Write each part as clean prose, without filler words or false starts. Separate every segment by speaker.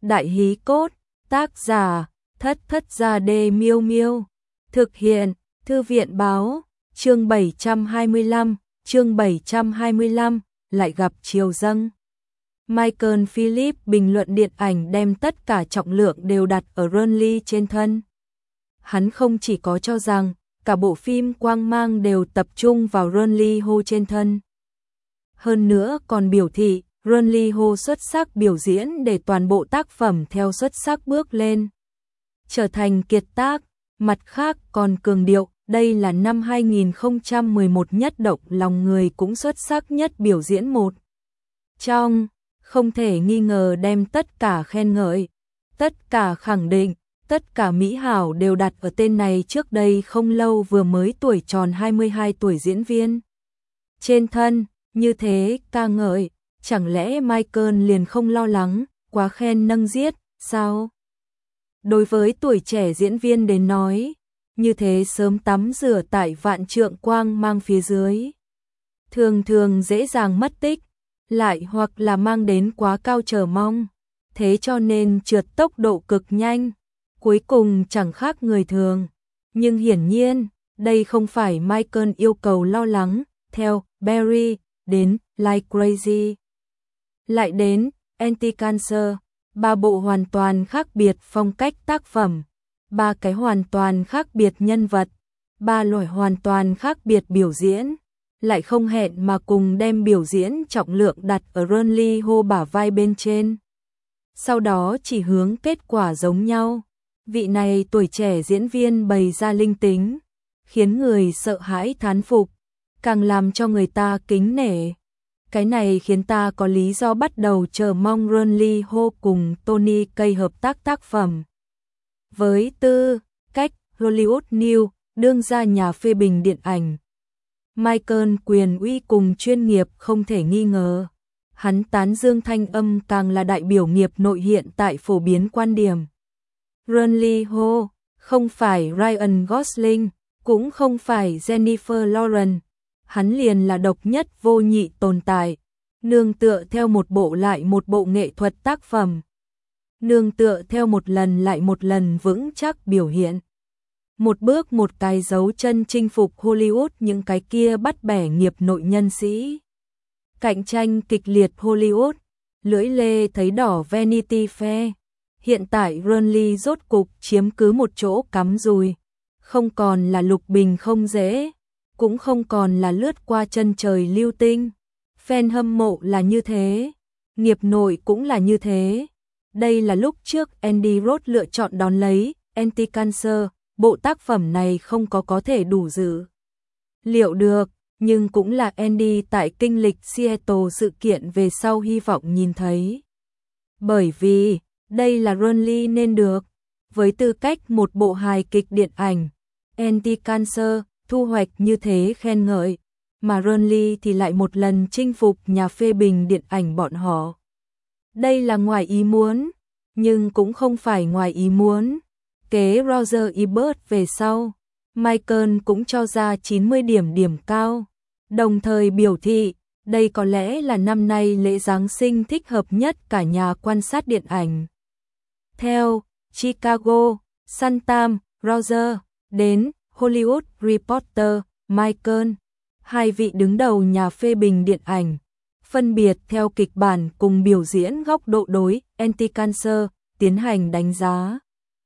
Speaker 1: Đại hí cốt, tác giả, Thất Thất Gia Đê Miêu Miêu. Thực hiện, Thư viện báo, chương 725, lại gặp triều dâng. Michael Phillips bình luận điện ảnh đem tất cả trọng lượng đều đặt ở Ronly trên thân. Hắn không chỉ có cho rằng cả bộ phim quang mang đều tập trung vào Ronly Ho trên thân. Hơn nữa còn biểu thị Ronly Ho xuất sắc biểu diễn để toàn bộ tác phẩm theo xuất sắc bước lên, trở thành kiệt tác. Mặt khác còn cường điệu đây là năm 2011 nhất động lòng người cũng xuất sắc nhất biểu diễn một trong, không thể nghi ngờ đem tất cả khen ngợi, tất cả khẳng định, tất cả mỹ hảo đều đặt ở tên này trước đây không lâu vừa mới tuổi tròn 22 tuổi diễn viên. Trên thân, như thế ca ngợi, chẳng lẽ Michael liền không lo lắng, quá khen nâng giết, sao? Đối với tuổi trẻ diễn viên đến nói, như thế sớm tắm rửa tại vạn trượng quang mang phía dưới. Thường thường dễ dàng mất tích, lại hoặc là mang đến quá cao chờ mong, thế cho nên trượt tốc độ cực nhanh, cuối cùng chẳng khác người thường. Nhưng hiển nhiên, đây không phải Michael yêu cầu lo lắng, theo Barry, đến Like Crazy, lại đến Anti-Cancer, ba bộ hoàn toàn khác biệt phong cách tác phẩm, ba cái hoàn toàn khác biệt nhân vật, ba loại hoàn toàn khác biệt biểu diễn, lại không hẹn mà cùng đem biểu diễn trọng lượng đặt ở Ronly Ho bả vai bên trên. Sau đó chỉ hướng kết quả giống nhau. Vị này tuổi trẻ diễn viên bày ra linh tính, khiến người sợ hãi thán phục, càng làm cho người ta kính nể. Cái này khiến ta có lý do bắt đầu chờ mong Ronly Ho cùng Tony Kaye hợp tác tác phẩm. Với tư cách Hollywood News, đương gia nhà phê bình điện ảnh, Michael quyền uy cùng chuyên nghiệp không thể nghi ngờ. Hắn tán dương thanh âm càng là đại biểu nghiệp nội hiện tại phổ biến quan điểm. Ronly Ho không phải Ryan Gosling, cũng không phải Jennifer Lawrence. Hắn liền là độc nhất vô nhị tồn tại, nương tựa theo một bộ lại một bộ nghệ thuật tác phẩm, nương tựa theo một lần lại một lần vững chắc biểu hiện. Một bước một cái dấu chân chinh phục Hollywood những cái kia bắt bẻ nghiệp nội nhân sĩ. Cạnh tranh kịch liệt Hollywood, lưỡi lê thấy đỏ Vanity Fair. Hiện tại Ronly rốt cục chiếm cứ một chỗ cắm rùi, không còn là lục bình không dễ, cũng không còn là lướt qua chân trời lưu tinh. Fan hâm mộ là như thế, nghiệp nội cũng là như thế. Đây là lúc trước Andy Roth lựa chọn đón lấy Anti-Cancer, bộ tác phẩm này không có thể đủ dự liệu được, nhưng cũng là Andy tại kinh lịch Seattle sự kiện về sau hy vọng nhìn thấy. Bởi vì, đây là Ronly nên được, với tư cách một bộ hài kịch điện ảnh, Anti-Cancer thu hoạch như thế khen ngợi, mà Ronly thì lại một lần chinh phục nhà phê bình điện ảnh bọn họ. Đây là ngoài ý muốn, nhưng cũng không phải ngoài ý muốn. Kế Roger Ebert về sau, Michael cũng cho ra 90 điểm cao, đồng thời biểu thị đây có lẽ là năm nay lễ Giáng sinh thích hợp nhất cả nhà quan sát điện ảnh. Theo Chicago Sun-Times, Roger đến Hollywood Reporter, Michael, hai vị đứng đầu nhà phê bình điện ảnh, phân biệt theo kịch bản cùng biểu diễn góc độ đối Anti-Cancer tiến hành đánh giá.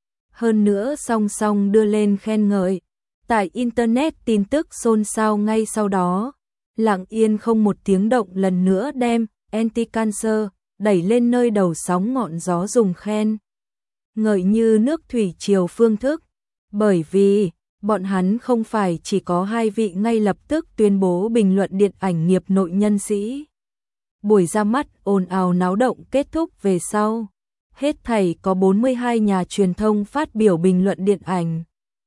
Speaker 1: Hơn nữa song song đưa lên khen ngợi. Tại Internet tin tức xôn xao ngay sau đó, lặng yên không một tiếng động lần nữa đem Anti-Cancer đẩy lên nơi đầu sóng ngọn gió dùng khen ngợi như nước thủy triều phương thức, bởi vì bọn hắn không phải chỉ có hai vị ngay lập tức tuyên bố bình luận điện ảnh nghiệp nội nhân sĩ. Buổi ra mắt ồn ào náo động kết thúc về sau, hết thảy có 42 nhà truyền thông phát biểu bình luận điện ảnh.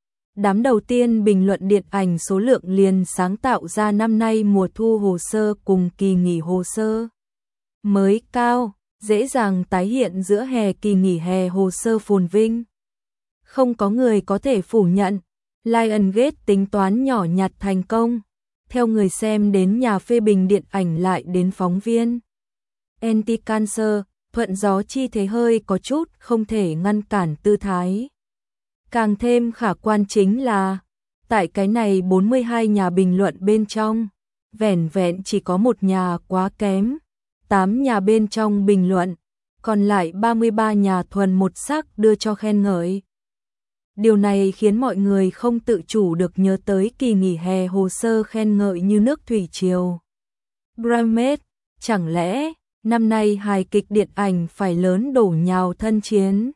Speaker 1: Đám đầu tiên bình luận điện ảnh số lượng liền sáng tạo ra năm nay mùa thu hồ sơ cùng kỳ nghỉ hồ sơ mới cao, dễ dàng tái hiện giữa hè kỳ nghỉ hè hồ sơ phồn vinh. Không có người có thể phủ nhận, Lionsgate tính toán nhỏ nhặt thành công, theo người xem đến nhà phê bình điện ảnh lại đến phóng viên. Anti-Cancer thuận gió chi thế hơi có chút không thể ngăn cản tư thái. Càng thêm khả quan chính là, tại cái này 42 nhà bình luận bên trong, vẻn vẹn chỉ có một nhà quá kém, 8 nhà bên trong bình luận, còn lại 33 nhà thuần một sắc đưa cho khen ngợi. Điều này khiến mọi người không tự chủ được nhớ tới kỳ nghỉ hè hồ sơ khen ngợi như nước thủy triều. Bramet, chẳng lẽ năm nay hài kịch điện ảnh phải lớn đổ nhào thân chiến?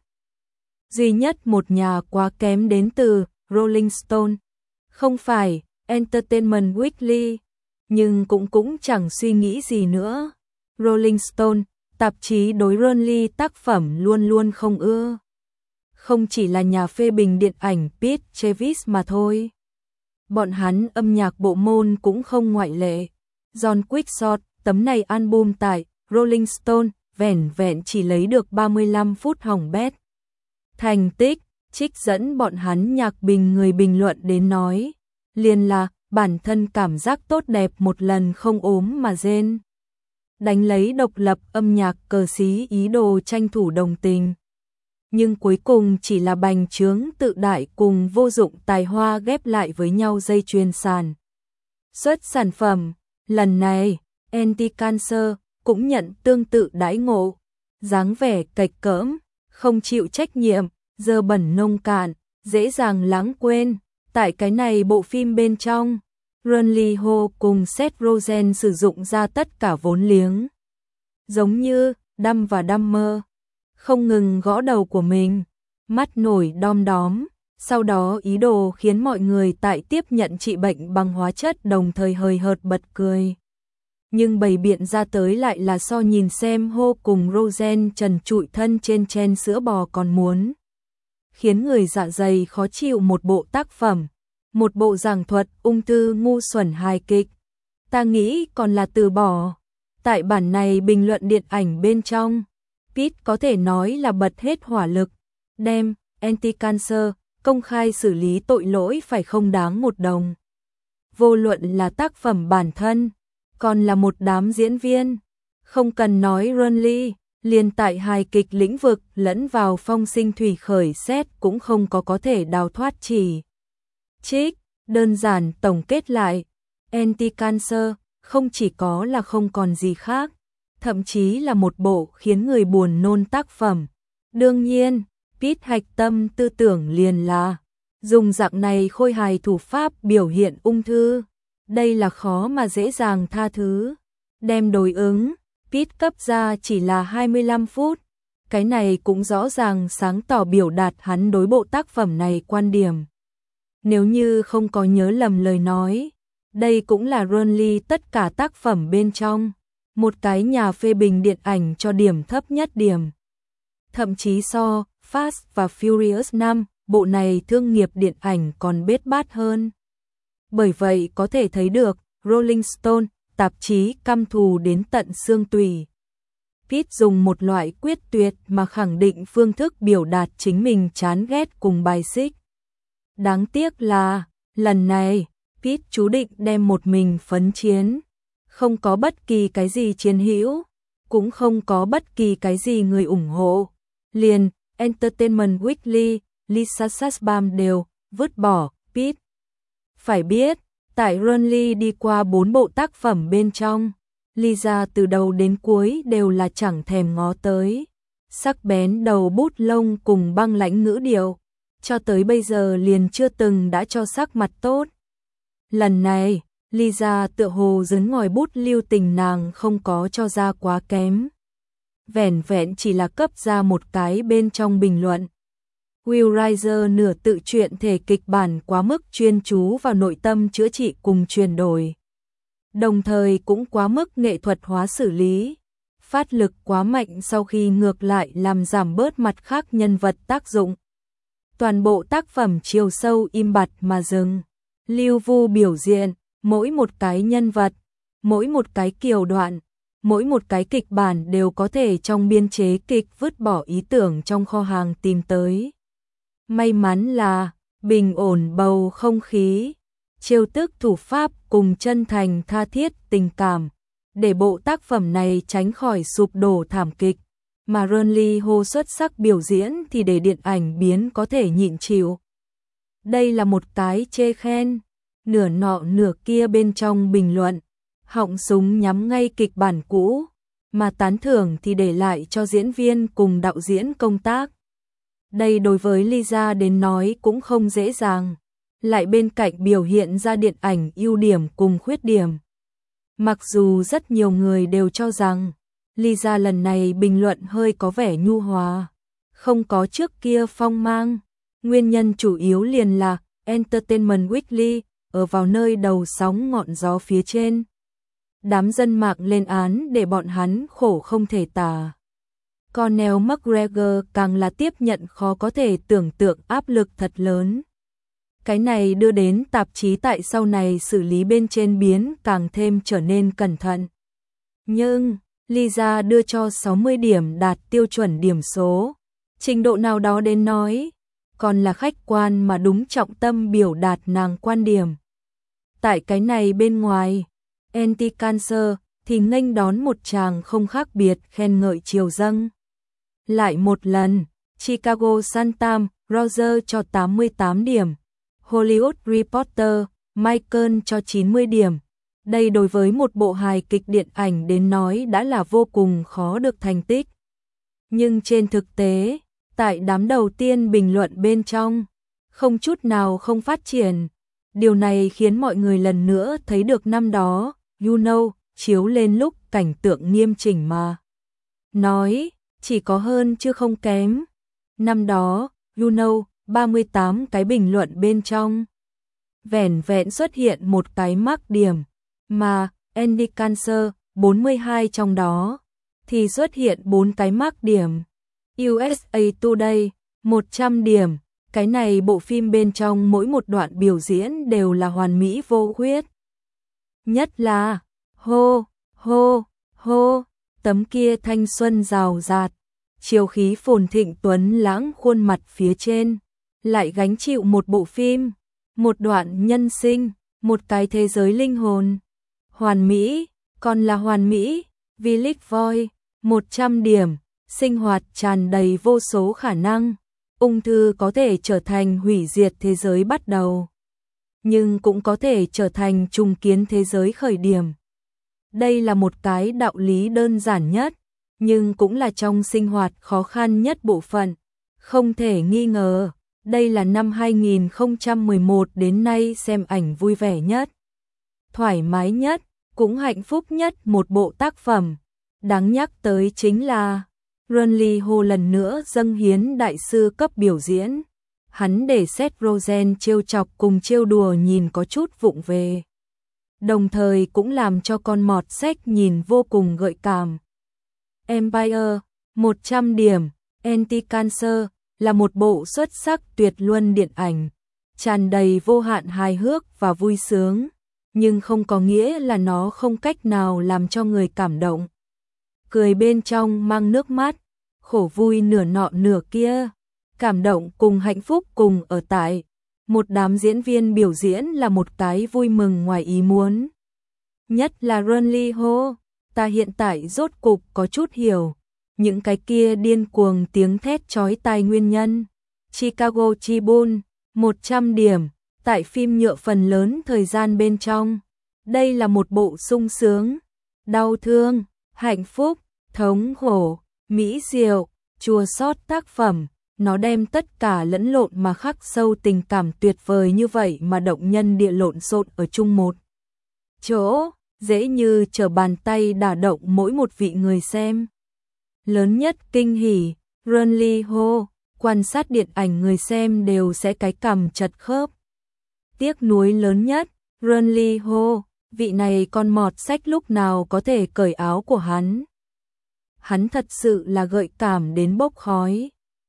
Speaker 1: Duy nhất một nhà quá kém đến từ Rolling Stone, không phải Entertainment Weekly, nhưng cũng chẳng suy nghĩ gì nữa. Rolling Stone, tạp chí đối Burnley tác phẩm luôn luôn không ưa. Không chỉ là nhà phê bình điện ảnh Pete Travis mà thôi. Bọn hắn âm nhạc bộ môn cũng không ngoại lệ. John Quickshot, tấm này album tại Rolling Stone, vẻn vẹn chỉ lấy được 35 phút hỏng bét. Thành tích, trích dẫn bọn hắn nhạc bình người bình luận đến nói, liền là bản thân cảm giác tốt đẹp một lần không ốm mà rên. Đánh lấy độc lập âm nhạc cờ xí ý đồ tranh thủ đồng tình. Nhưng cuối cùng chỉ là bành trướng tự đại cùng vô dụng tài hoa ghép lại với nhau dây chuyền sàn. Xuất sản phẩm, lần này, Anti-Cancer cũng nhận tương tự đãi ngộ, dáng vẻ cạch cỡm, không chịu trách nhiệm, dơ bẩn nông cạn, dễ dàng lãng quên. Tại cái này bộ phim bên trong, Burnley Ho cùng Seth Rogen sử dụng ra tất cả vốn liếng. Giống như Dumb và Dumber, không ngừng gõ đầu của mình, mắt nổi đom đóm, sau đó ý đồ khiến mọi người tại tiếp nhận trị bệnh bằng hóa chất đồng thời hời hợt bật cười. Nhưng bày biện ra tới lại là so nhìn xem Ho cùng Rogen trần trụi thân trên chen sữa bò còn muốn. Khiến người dạ dày khó chịu một bộ tác phẩm, một bộ giảng thuật ung thư ngu xuẩn hài kịch. Ta nghĩ còn là từ bỏ. Tại bản này bình luận điện ảnh bên trong, Pete có thể nói là bật hết hỏa lực, đem Anti-Cancer công khai xử lý tội lỗi phải không đáng một đồng. Vô luận là tác phẩm bản thân, còn là một đám diễn viên, không cần nói Burnley, liền tại hài kịch lĩnh vực lẫn vào phong sinh thủy khởi xét cũng không có thể đào thoát chỉ. Trích, đơn giản tổng kết lại, Anti-Cancer không chỉ có là không còn gì khác, thậm chí là một bộ khiến người buồn nôn tác phẩm. Đương nhiên, Pete hạch tâm tư tưởng liền là dùng dạng này khôi hài thủ pháp biểu hiện ung thư. Đây là khó mà dễ dàng tha thứ. Đem đối ứng, Pete cấp ra chỉ là 25 phút. Cái này cũng rõ ràng sáng tỏ biểu đạt hắn đối bộ tác phẩm này quan điểm. Nếu như không có nhớ lầm lời nói, đây cũng là Burnley tất cả tác phẩm bên trong. Một cái nhà phê bình điện ảnh cho điểm thấp nhất điểm. Thậm chí so Fast và Furious 5, bộ này thương nghiệp điện ảnh còn bết bát hơn. Bởi vậy có thể thấy được, Rolling Stone, tạp chí căm thù đến tận xương tủy. Pete dùng một loại quyết tuyệt mà khẳng định phương thức biểu đạt chính mình chán ghét cùng bài xích. Đáng tiếc là, lần này, Pete chú định đem một mình phấn chiến. Không có bất kỳ cái gì chiến hữu, cũng không có bất kỳ cái gì người ủng hộ. Liền, Entertainment Weekly, Lisa Sasbam đều vứt bỏ Pete. Phải biết, tại Burnley đi qua 4 bộ tác phẩm bên trong, Lisa từ đầu đến cuối đều là chẳng thèm ngó tới. Sắc bén đầu bút lông cùng băng lãnh ngữ điệu, cho tới bây giờ liền chưa từng đã cho sắc mặt tốt. Lần này, Lisa tựa hồ dấn ngòi bút lưu tình nàng không có cho ra quá kém. Vẻn vẹn chỉ là cấp ra một cái bên trong bình luận. Will Riser nửa tự truyện thể kịch bản quá mức chuyên chú vào nội tâm chữa trị cùng chuyển đổi. Đồng thời cũng quá mức nghệ thuật hóa xử lý. Phát lực quá mạnh sau khi ngược lại làm giảm bớt mặt khác nhân vật tác dụng. Toàn bộ tác phẩm chiều sâu im bặt mà dừng. Lưu Vu biểu diễn, mỗi một cái nhân vật, mỗi một cái kiều đoạn, mỗi một cái kịch bản đều có thể trong biên chế kịch vứt bỏ ý tưởng trong kho hàng tìm tới. May mắn là, bình ổn bầu không khí, trêu tức thủ pháp cùng chân thành tha thiết tình cảm, để bộ tác phẩm này tránh khỏi sụp đổ thảm kịch. mà Ronnie Ho xuất sắc biểu diễn thì để điện ảnh biến có thể nhịn chịu. Đây là một cái chê khen, nửa nọ nửa kia bên trong bình luận, họng súng nhắm ngay kịch bản cũ, mà tán thưởng thì để lại cho diễn viên cùng đạo diễn công tác. Đây đối với Lisa đến nói cũng không dễ dàng, lại bên cạnh biểu hiện ra điện ảnh ưu điểm cùng khuyết điểm. Mặc dù rất nhiều người đều cho rằng Lisa lần này bình luận hơi có vẻ nhu hòa, không có trước kia phong mang, nguyên nhân chủ yếu liền là Entertainment Weekly ở vào nơi đầu sóng ngọn gió phía trên. Đám dân mạng lên án để bọn hắn khổ không thể tả. Conor McGregor càng là tiếp nhận khó có thể tưởng tượng áp lực thật lớn. Cái này đưa đến tạp chí tại sau này xử lý bên trên biến càng thêm trở nên cẩn thận. Nhưng, Lisa đưa cho 60 điểm đạt tiêu chuẩn điểm số. Trình độ nào đó đến nói, còn là khách quan mà đúng trọng tâm biểu đạt nàng quan điểm. Tại cái này bên ngoài, Anti-Cancer thì nghênh đón một tràng không khác biệt khen ngợi triều dâng. Lại một lần, Chicago Sun-Times, Roger cho 88 điểm, Hollywood Reporter, Michael cho 90 điểm. Đây đối với một bộ hài kịch điện ảnh đến nói đã là vô cùng khó được thành tích. Nhưng trên thực tế, tại đám đầu tiên bình luận bên trong, không chút nào không phát triển. Điều này khiến mọi người lần nữa thấy được năm đó, You Know, chiếu lên lúc cảnh tượng nghiêm chỉnh mà. Nói, chỉ có hơn chứ không kém. Năm đó, You Know, 38 cái bình luận bên trong. Vẻn vẹn xuất hiện một cái mắc điểm, mà Anti-Cancer, 42 trong đó, thì xuất hiện 4 cái mắc điểm. USA Today, 100 điểm. Cái này bộ phim bên trong mỗi một đoạn biểu diễn đều là hoàn mỹ vô khuyết. Nhất là, hô, hô, hô, tấm kia thanh xuân rào rạt, chiều khí phồn thịnh tuấn lãng khuôn mặt phía trên, lại gánh chịu một bộ phim, một đoạn nhân sinh, một cái thế giới linh hồn. Hoàn mỹ, còn là hoàn mỹ, Village Voice, 100 điểm, sinh hoạt tràn đầy vô số khả năng. Ung thư có thể trở thành hủy diệt thế giới bắt đầu, nhưng cũng có thể trở thành trùng kiến thế giới khởi điểm. Đây là một cái đạo lý đơn giản nhất, nhưng cũng là trong sinh hoạt khó khăn nhất bộ phận. Không thể nghi ngờ, đây là năm 2011 đến nay xem ảnh vui vẻ nhất, thoải mái nhất, cũng hạnh phúc nhất một bộ tác phẩm. Đáng nhắc tới chính là Ronnie Ho lần nữa dâng hiến đại sư cấp biểu diễn. Hắn để Seth Rogen trêu chọc cùng trêu đùa nhìn có chút vụng về. Đồng thời cũng làm cho con mọt sách nhìn vô cùng gợi cảm. Empire, 100 điểm, Anti-Cancer là một bộ xuất sắc tuyệt luân điện ảnh, tràn đầy vô hạn hài hước và vui sướng, nhưng không có nghĩa là nó không cách nào làm cho người cảm động. Cười bên trong mang nước mắt, khổ vui nửa nọ nửa kia, cảm động cùng hạnh phúc cùng ở tại. Một đám diễn viên biểu diễn là một cái vui mừng ngoài ý muốn. Nhất là Ronnie Ho, ta hiện tại rốt cục có chút hiểu những cái kia điên cuồng tiếng thét chói tai nguyên nhân. Chicago Tribune, 100 điểm, tại phim nhựa phần lớn thời gian bên trong. Đây là một bộ sung sướng, đau thương, hạnh phúc, thống khổ, mỹ diệu, chua xót tác phẩm. Nó đem tất cả lẫn lộn mà khắc sâu tình cảm tuyệt vời như vậy mà động nhân địa lộn xộn ở chung một chỗ, dễ như trở bàn tay đả động mỗi một vị người xem. Lớn nhất kinh hỉ, Ronnie Ho, quan sát điện ảnh người xem đều sẽ cái cằm chật khớp. Tiếc nuối lớn nhất, Ronnie Ho, vị này con mọt sách lúc nào có thể cởi áo của hắn. Hắn thật sự là gợi cảm đến bốc khói.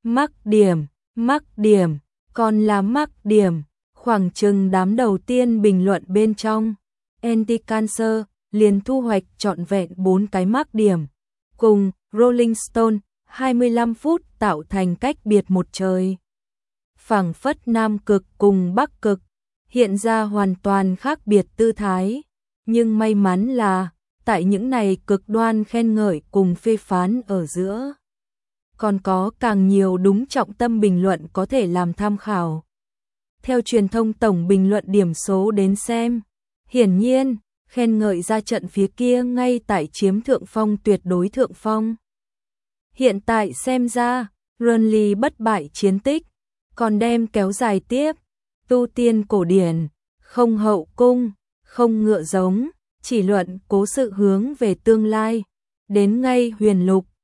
Speaker 1: Mắc điểm, còn là mắc điểm, khoảng chừng đám đầu tiên bình luận bên trong. Anti-Cancer liền thu hoạch trọn vẹn 4 cái mắc điểm. Cùng Rolling Stone, 25 phút tạo thành cách biệt một trời. Phảng phất Nam Cực cùng Bắc Cực, hiện ra hoàn toàn khác biệt tư thái. Nhưng may mắn là, tại những này cực đoan khen ngợi cùng phê phán ở giữa, còn có càng nhiều đúng trọng tâm bình luận có thể làm tham khảo. Theo truyền thông tổng bình luận điểm số đến xem, hiển nhiên, khen ngợi ra trận phía kia ngay tại chiếm thượng phong tuyệt đối thượng phong. Hiện tại xem ra, Burnley bất bại chiến tích, còn đem kéo dài tiếp, tu tiên cổ điển, không hậu cung, không ngựa giống, chỉ luận cố sự hướng về tương lai, đến ngay huyền lục.